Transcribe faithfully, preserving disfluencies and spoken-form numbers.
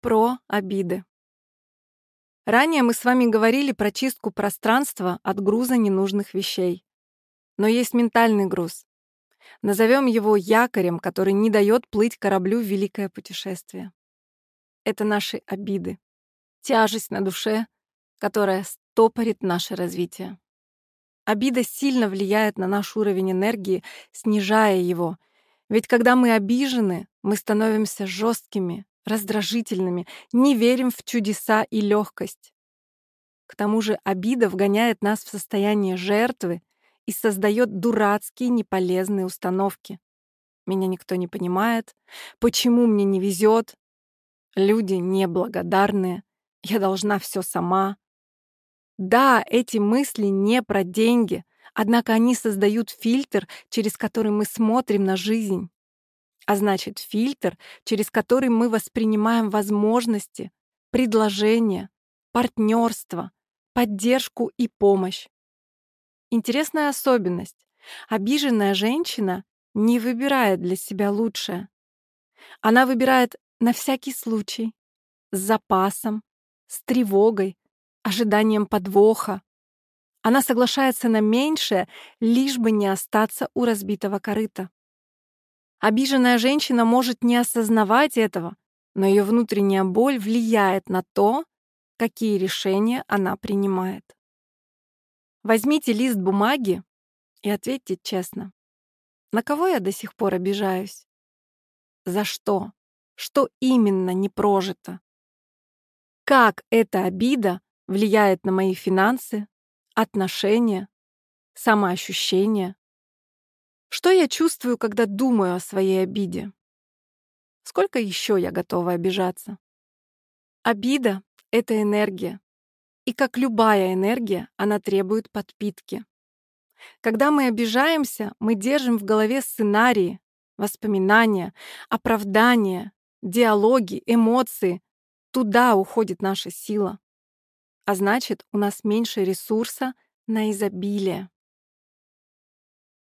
Про обиды. Ранее мы с вами говорили про чистку пространства от груза ненужных вещей. Но есть ментальный груз. Назовем его якорем, который не дает плыть кораблю в великое путешествие. Это наши обиды. Тяжесть на душе, которая стопорит наше развитие. Обида сильно влияет на наш уровень энергии, снижая его. Ведь когда мы обижены, мы становимся жесткими, раздражительными, не верим в чудеса и легкость. К тому же обида вгоняет нас в состояние жертвы и создает дурацкие неполезные установки. Меня никто не понимает, почему мне не везет, люди неблагодарные, я должна все сама. Да, эти мысли не про деньги, однако они создают фильтр, через который мы смотрим на жизнь. А значит, фильтр, через который мы воспринимаем возможности, предложения, партнерство, поддержку и помощь. Интересная особенность. Обиженная женщина не выбирает для себя лучшее. Она выбирает на всякий случай, с запасом, с тревогой, ожиданием подвоха. Она соглашается на меньшее, лишь бы не остаться у разбитого корыта. Обиженная женщина может не осознавать этого, но ее внутренняя боль влияет на то, какие решения она принимает. Возьмите лист бумаги и ответьте честно. На кого я до сих пор обижаюсь? За что? Что именно не прожито? Как эта обида влияет на мои финансы, отношения, самоощущение? Что я чувствую, когда думаю о своей обиде? Сколько еще я готова обижаться? Обида — это энергия. И как любая энергия, она требует подпитки. Когда мы обижаемся, мы держим в голове сценарии, воспоминания, оправдания, диалоги, эмоции. Туда уходит наша сила. А значит, у нас меньше ресурса на изобилие.